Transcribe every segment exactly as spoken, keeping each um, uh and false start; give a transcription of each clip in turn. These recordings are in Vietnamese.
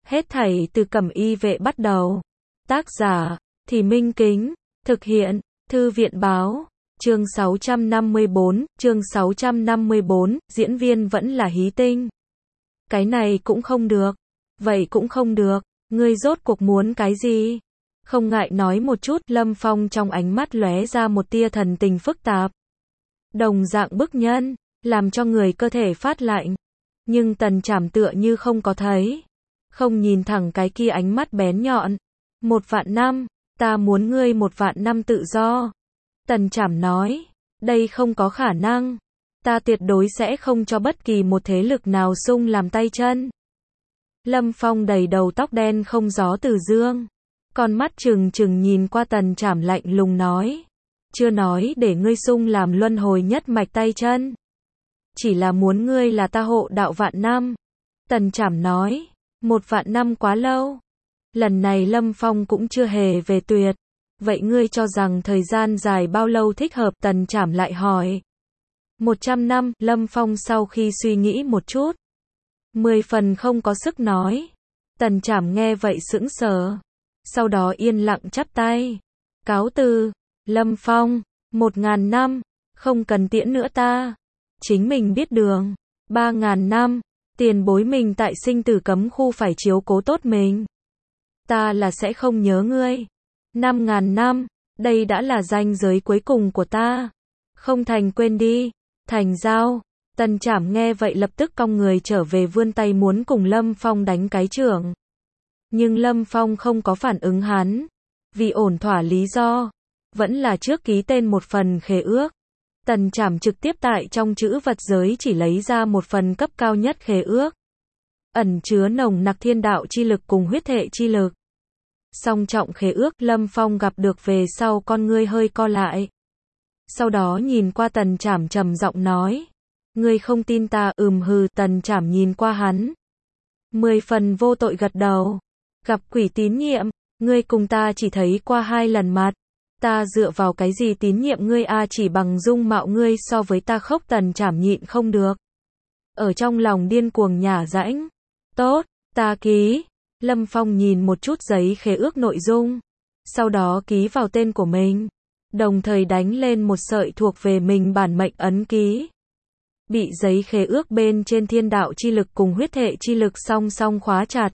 Hết thảy từ Cẩm Y Vệ bắt đầu. Tác giả, Thì Minh Kính. Thực hiện, Thư viện báo. Chương sáu trăm năm mươi bốn, chương sáu trăm năm mươi bốn, diễn viên vẫn là Hí Tinh. Cái này cũng không được. Vậy cũng không được. Ngươi rốt cuộc muốn cái gì? Không ngại nói một chút, Lâm Phong trong ánh mắt lóe ra một tia thần tình phức tạp. Đồng dạng bức nhân, làm cho người cơ thể phát lạnh. Nhưng Tần Trảm tựa như không có thấy. Không nhìn thẳng cái kia ánh mắt bén nhọn. Một vạn năm, ta muốn ngươi một vạn năm tự do. Tần Trảm nói, đây không có khả năng. Ta tuyệt đối sẽ không cho bất kỳ một thế lực nào xung làm tay chân. Lâm Phong đầy đầu tóc đen không gió từ dương. Con mắt trừng trừng nhìn qua Tần Trảm lạnh lùng nói. Chưa nói để ngươi xung làm luân hồi nhất mạch tay chân. Chỉ là muốn ngươi là ta hộ đạo vạn năm. Tần Trảm nói, một vạn năm quá lâu. Lần này Lâm Phong cũng chưa hề về tuyệt. Vậy ngươi cho rằng thời gian dài bao lâu thích hợp? Tần Trảm lại hỏi. Một trăm năm, Lâm Phong sau khi suy nghĩ một chút. Mười phần không có sức nói. Tần Trảm nghe vậy sững sờ. Sau đó yên lặng chắp tay. Cáo từ, Lâm Phong, một ngàn năm, không cần tiễn nữa ta. Chính mình biết đường. Ba ngàn năm, tiền bối mình tại sinh tử cấm khu phải chiếu cố tốt mình. Ta là sẽ không nhớ ngươi. Năm ngàn năm, đây đã là ranh giới cuối cùng của ta. Không thành quên đi. Thành giao. Tần Trảm nghe vậy lập tức cong người trở về vươn tay muốn cùng Lâm Phong đánh cái chưởng. Nhưng Lâm Phong không có phản ứng hắn. Vì ổn thỏa lý do. Vẫn là trước ký tên một phần khế ước. Tần Trảm trực tiếp tại trong chữ vật giới chỉ lấy ra một phần cấp cao nhất khế ước. Ẩn chứa nồng nặc thiên đạo chi lực cùng huyết hệ chi lực. Song trọng khế ước Lâm Phong gặp được về sau con ngươi hơi co lại. Sau đó nhìn qua Tần Trảm trầm giọng nói. Ngươi không tin ta? Ừm hừ. Tần Trảm nhìn qua hắn. Mười phần vô tội gật đầu. Gặp quỷ tín nhiệm, ngươi cùng ta chỉ thấy qua hai lần mặt. Ta dựa vào cái gì tín nhiệm ngươi a? Chỉ bằng dung mạo ngươi so với ta khốc. Tần Trảm nhịn không được. Ở trong lòng điên cuồng nhả rãnh. Tốt, ta ký. Lâm Phong nhìn một chút giấy khế ước nội dung. Sau đó ký vào tên của mình. Đồng thời đánh lên một sợi thuộc về mình bản mệnh ấn ký. Bị giấy khế ước bên trên thiên đạo chi lực cùng huyết hệ chi lực song song khóa chặt.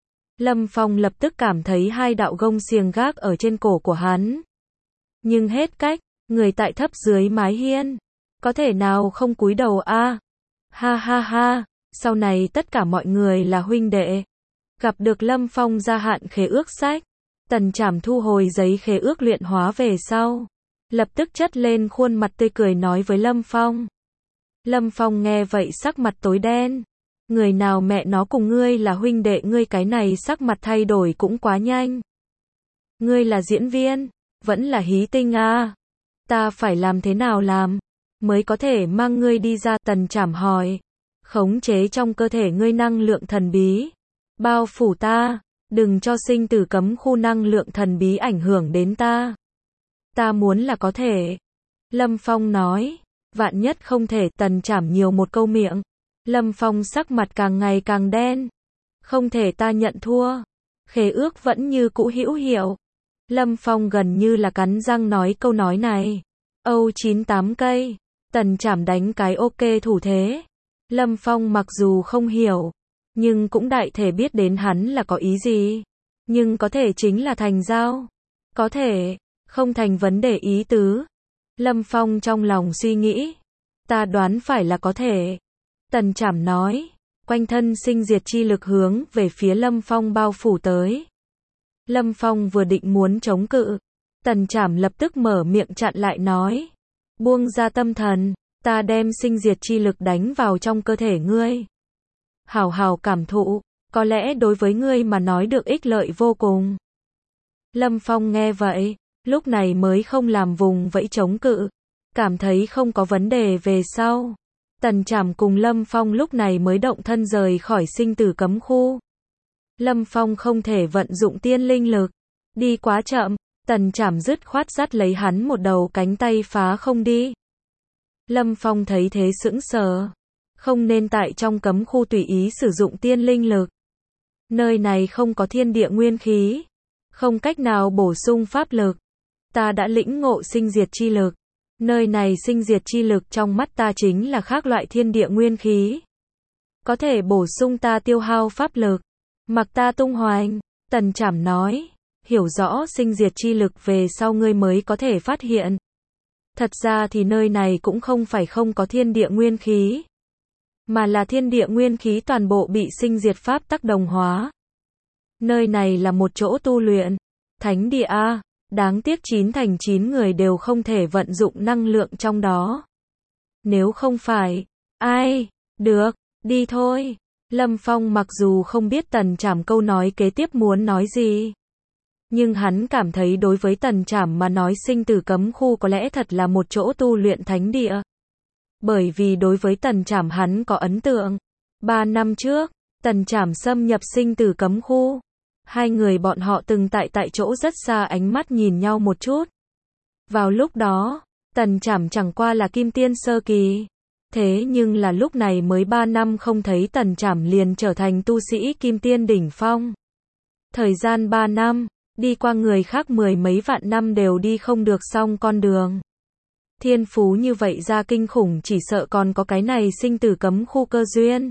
Lâm Phong lập tức cảm thấy hai đạo gông xiềng gác ở trên cổ của hắn. Nhưng hết cách, người tại thấp dưới mái hiên. Có thể nào không cúi đầu a? À? Ha ha ha, sau này tất cả mọi người là huynh đệ. Gặp được Lâm Phong gia hạn khế ước sách. Tần Trảm thu hồi giấy khế ước luyện hóa về sau. Lập tức chất lên khuôn mặt tươi cười nói với Lâm Phong. Lâm Phong nghe vậy sắc mặt tối đen. Người nào mẹ nó cùng ngươi là huynh đệ? Ngươi cái này sắc mặt thay đổi cũng quá nhanh. Ngươi là diễn viên, vẫn là Hí Tinh à? Ta phải làm thế nào làm mới có thể mang ngươi đi ra? Tần Trảm hỏi. Khống chế trong cơ thể ngươi năng lượng thần bí. Bao phủ ta, đừng cho sinh tử cấm khu năng lượng thần bí ảnh hưởng đến ta. Ta muốn là có thể. Lâm Phong nói. Vạn nhất không thể. Tần Trảm nhiều một câu miệng. Lâm Phong sắc mặt càng ngày càng đen. Không thể, ta nhận thua. Khế ước vẫn như cũ hữu hiệu. Lâm Phong gần như là cắn răng nói câu nói này. Âu chín tám cây. Tần Trảm đánh cái ok thủ thế. Lâm Phong mặc dù không hiểu, nhưng cũng đại thể biết đến hắn là có ý gì. Nhưng có thể chính là thành giao. Có thể, không thành vấn đề ý tứ. Lâm Phong trong lòng suy nghĩ. Ta đoán phải là có thể. Tần Trảm nói. Quanh thân sinh diệt chi lực hướng về phía Lâm Phong bao phủ tới. Lâm Phong vừa định muốn chống cự. Tần Trảm lập tức mở miệng chặn lại nói. Buông ra tâm thần. Ta đem sinh diệt chi lực đánh vào trong cơ thể ngươi. Hào hào cảm thụ. Có lẽ đối với ngươi mà nói được ích lợi vô cùng. Lâm Phong nghe vậy. Lúc này mới không làm vùng vẫy chống cự. Cảm thấy không có vấn đề về sau. Tần Trảm cùng Lâm Phong lúc này mới động thân rời khỏi sinh tử cấm khu. Lâm Phong không thể vận dụng tiên linh lực. Đi quá chậm. Tần Trảm dứt khoát dắt lấy hắn một đầu cánh tay phá không đi. Lâm Phong thấy thế sững sờ. Không nên tại trong cấm khu tùy ý sử dụng tiên linh lực. Nơi này không có thiên địa nguyên khí, không cách nào bổ sung pháp lực. Ta đã lĩnh ngộ sinh diệt chi lực. Nơi này sinh diệt chi lực trong mắt ta chính là khác loại thiên địa nguyên khí. Có thể bổ sung ta tiêu hao pháp lực. Mặc ta tung hoành. Tần Trảm nói. Hiểu rõ sinh diệt chi lực về sau ngươi mới có thể phát hiện. Thật ra thì nơi này cũng không phải không có thiên địa nguyên khí. Mà là thiên địa nguyên khí toàn bộ bị sinh diệt pháp tác đồng hóa. Nơi này là một chỗ tu luyện. Thánh địa A. Đáng tiếc chín thành chín người đều không thể vận dụng năng lượng trong đó. Nếu không phải, ai, được, đi thôi. Lâm Phong mặc dù không biết Tần Trảm câu nói kế tiếp muốn nói gì. Nhưng hắn cảm thấy đối với Tần Trảm mà nói sinh tử cấm khu có lẽ thật là một chỗ tu luyện thánh địa. Bởi vì đối với Tần Trảm hắn có ấn tượng. Ba năm trước, Tần Trảm xâm nhập sinh tử cấm khu. Hai người bọn họ từng tại tại chỗ rất xa ánh mắt nhìn nhau một chút. Vào lúc đó, Tần Trảm chẳng qua là kim tiên sơ kỳ. Thế nhưng là lúc này mới ba năm không thấy Tần Trảm liền trở thành tu sĩ kim tiên đỉnh phong. Thời gian ba năm, đi qua người khác mười mấy vạn năm đều đi không được xong con đường. Thiên phú như vậy ra kinh khủng chỉ sợ còn có cái này sinh tử cấm khu cơ duyên.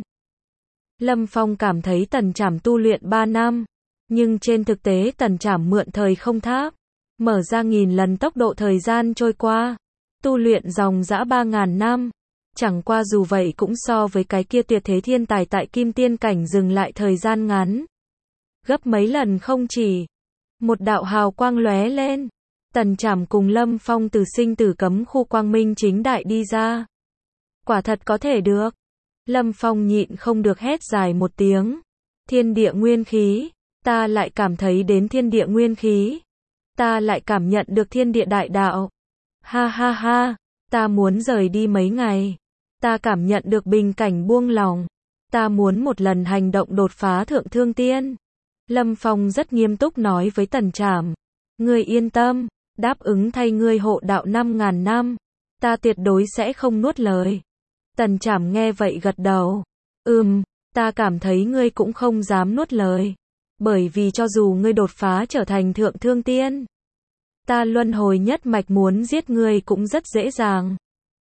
Lâm Phong cảm thấy Tần Trảm tu luyện ba năm. Nhưng trên thực tế Tần Trảm mượn thời không tháp, mở ra nghìn lần tốc độ thời gian trôi qua, tu luyện dòng dã ba ngàn năm. Chẳng qua dù vậy cũng so với cái kia tuyệt thế thiên tài tại kim tiên cảnh dừng lại thời gian ngắn. Gấp mấy lần không chỉ. Một đạo hào quang lóe lên. Tần Trảm cùng Lâm Phong từ sinh tử cấm khu quang minh chính đại đi ra. Quả thật có thể được. Lâm Phong nhịn không được hét dài một tiếng. Thiên địa nguyên khí. Ta lại cảm thấy đến thiên địa nguyên khí. Ta lại cảm nhận được thiên địa đại đạo. Ha ha ha. Ta muốn rời đi mấy ngày. Ta cảm nhận được bình cảnh buông lòng. Ta muốn một lần hành động đột phá thượng thương tiên. Lâm Phong rất nghiêm túc nói với Tần Trảm. Ngươi yên tâm. Đáp ứng thay ngươi hộ đạo năm ngàn năm. Ta tuyệt đối sẽ không nuốt lời. Tần Trảm nghe vậy gật đầu. Ừm, ta cảm thấy ngươi cũng không dám nuốt lời. Bởi vì cho dù ngươi đột phá trở thành thượng thương tiên, ta luân hồi nhất mạch muốn giết ngươi cũng rất dễ dàng.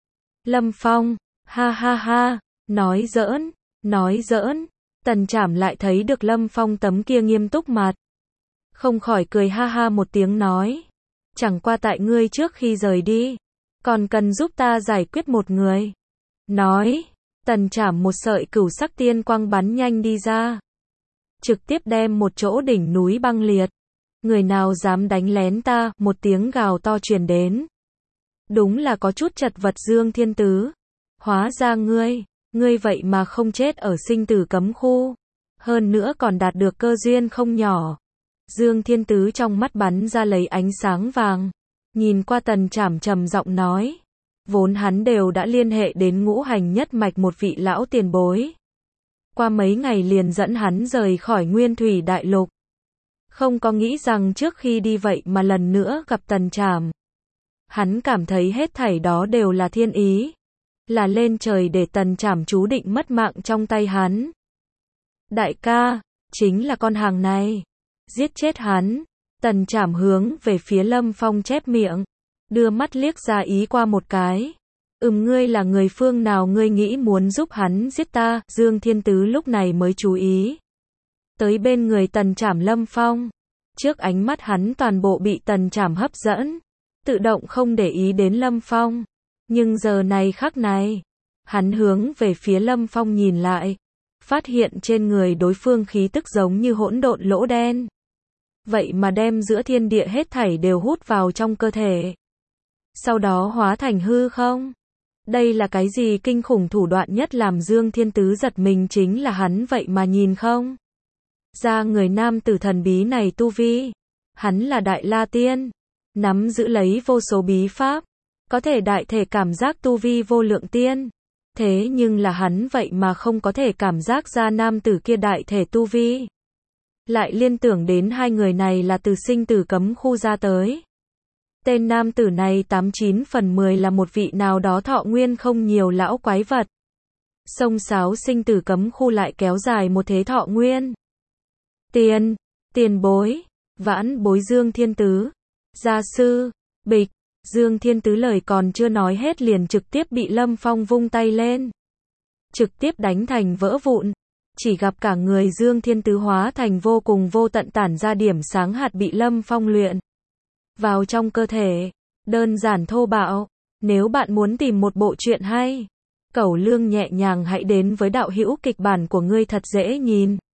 Lâm Phong, ha ha ha, nói giỡn, nói giỡn. Tần Trảm lại thấy được Lâm Phong tấm kia nghiêm túc mặt. Không khỏi cười ha ha một tiếng nói. Chẳng qua tại ngươi trước khi rời đi, còn cần giúp ta giải quyết một người. Nói, Tần Trảm một sợi cửu sắc tiên quang bắn nhanh đi ra. Trực tiếp đem một chỗ đỉnh núi băng liệt. Người nào dám đánh lén ta, một tiếng gào to truyền đến. Đúng là có chút chật vật Dương Thiên Tứ. Hóa ra ngươi, ngươi vậy mà không chết ở sinh tử cấm khu. Hơn nữa còn đạt được cơ duyên không nhỏ. Dương Thiên Tứ trong mắt bắn ra lấy ánh sáng vàng. Nhìn qua Tần Trảm trầm giọng nói. Vốn hắn đều đã liên hệ đến ngũ hành nhất mạch một vị lão tiền bối. Qua mấy ngày liền dẫn hắn rời khỏi Nguyên Thủy Đại Lục. Không có nghĩ rằng trước khi đi vậy mà lần nữa gặp Tần Trảm. Hắn cảm thấy hết thảy đó đều là thiên ý. Là lên trời để Tần Trảm chú định mất mạng trong tay hắn. Đại ca, chính là con hàng này. Giết chết hắn. Tần Trảm hướng về phía Lâm Phong chép miệng. Đưa mắt liếc ra ý qua một cái. Ừm ngươi là người phương nào ngươi nghĩ muốn giúp hắn giết ta, Dương Thiên Tứ lúc này mới chú ý. Tới bên người Tần Trảm Lâm Phong. Trước ánh mắt hắn toàn bộ bị Tần Trảm hấp dẫn. Tự động không để ý đến Lâm Phong. Nhưng giờ này khắc này, hắn hướng về phía Lâm Phong nhìn lại. Phát hiện trên người đối phương khí tức giống như hỗn độn lỗ đen. Vậy mà đem giữa thiên địa hết thảy đều hút vào trong cơ thể. Sau đó hóa thành hư không. Đây là cái gì kinh khủng thủ đoạn nhất làm Dương Thiên Tứ giật mình chính là hắn vậy mà nhìn không. Ra người nam tử thần bí này tu vi. Hắn là Đại La Tiên. Nắm giữ lấy vô số bí pháp. Có thể đại thể cảm giác tu vi vô lượng tiên. Thế nhưng là hắn vậy mà không có thể cảm giác ra nam tử kia đại thể tu vi. Lại liên tưởng đến hai người này là từ sinh tử cấm khu ra tới. Tên nam tử này tám chín phần mười là một vị nào đó thọ nguyên không nhiều lão quái vật. Sông sáo sinh tử cấm khu lại kéo dài một thế thọ nguyên. Tiền, tiền bối, vãn bối Dương Thiên Tứ. Gia sư, bịch, Dương Thiên Tứ lời còn chưa nói hết liền trực tiếp bị Lâm Phong vung tay lên. Trực tiếp đánh thành vỡ vụn. Chỉ gặp cả người Dương Thiên Tứ hóa thành vô cùng vô tận tản ra điểm sáng hạt bị Lâm Phong luyện vào trong cơ thể. Đơn giản thô bạo. Nếu bạn muốn tìm một bộ truyện hay, Cẩu Lương nhẹ nhàng hãy đến với đạo hữu kịch bản của ngươi thật dễ nhìn.